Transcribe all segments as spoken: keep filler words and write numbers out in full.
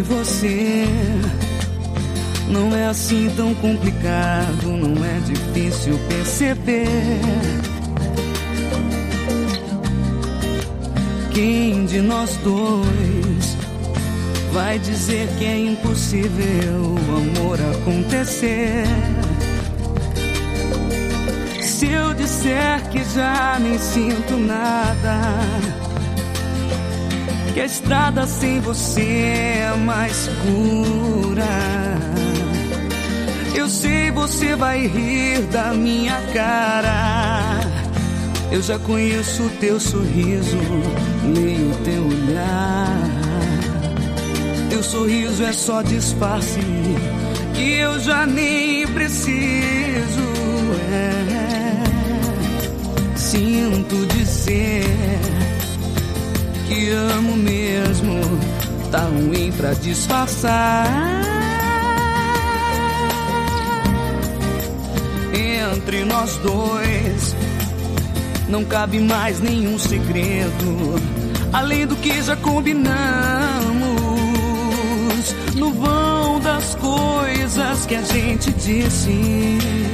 você. Não é assim tão complicado, não é difícil perceber. Quem de nós dois vai dizer que é impossível o amor acontecer? Se eu disser que já nem sinto nada, que a estrada sem você é mais pura, eu sei você vai rir da minha cara. Eu já conheço o teu sorriso, leio o teu olhar. Teu sorriso é só disfarce que eu já nem preciso. É. Sinto dizer que amo mesmo, tá ruim pra disfarçar. Entre nós dois não cabe mais nenhum segredo, além do que já combinamos. No vão das coisas que a gente disse,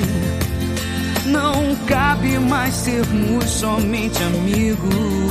não cabe mais sermos somente amigos.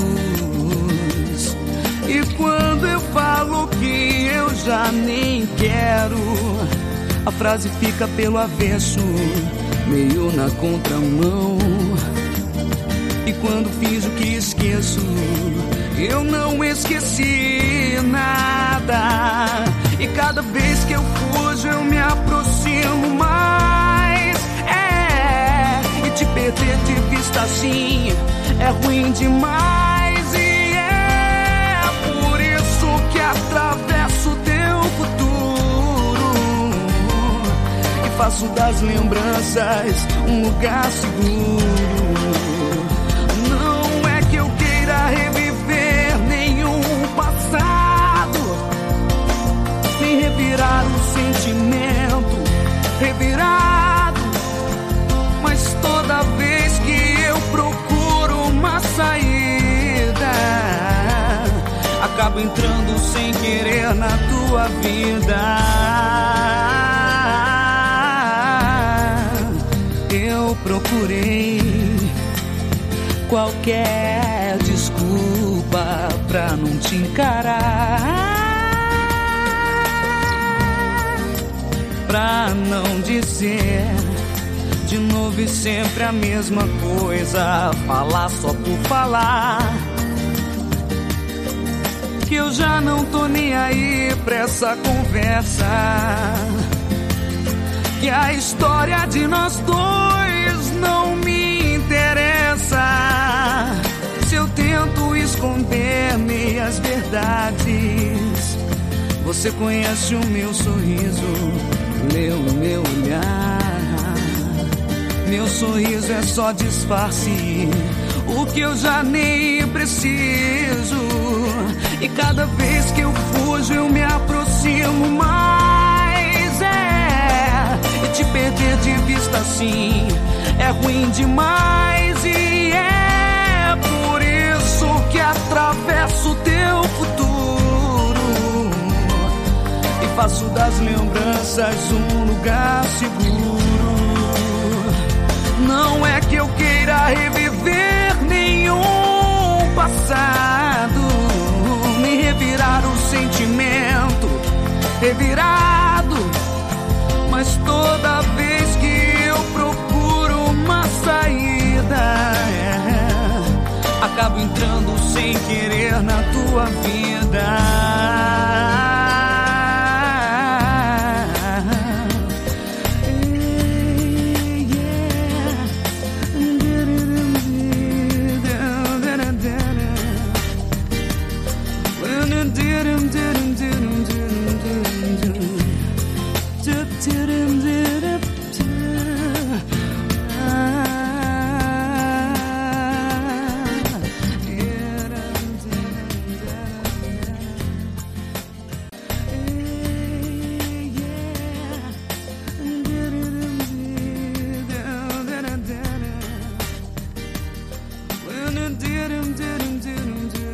E quando eu falo que eu já nem quero, a frase fica pelo avesso, meio na contramão. E quando finjo que esqueço, eu não esqueci nada. E cada vez que eu fujo eu me aproximo mais. É, e te perder de vista assim é ruim demais. E é por isso que atravesso o teu futuro e faço das lembranças um lugar seguro. Não é que eu queira reviver nenhum passado, nem revirar o sentimento revirado, mas toda vez que eu procuro uma saída, acabo entrando sem querer na tua vida. Eu procurei qualquer desculpa pra não te encarar, pra não dizer de novo e sempre a mesma coisa, falar só por falar, que eu já não tô nem aí pra essa conversa, que a história de nós dois não me interessa. Se eu tento esconder meias verdades, você conhece o meu sorriso, lê o meu olhar. Meu sorriso é só disfarce, o que eu já nem preciso. E cada vez que eu fujo eu me aproximo mais. É, e te perder de vista assim é ruim demais. E é por isso que atravesso o teu futuro e faço das lembranças um lugar seguro. Não é que eu queira reviver nenhum passado, nem revirar o sentimento revirado, mas toda vez que eu procuro uma saída, é, acabo entrando sem querer na tua vida. dum dum dum dum dum.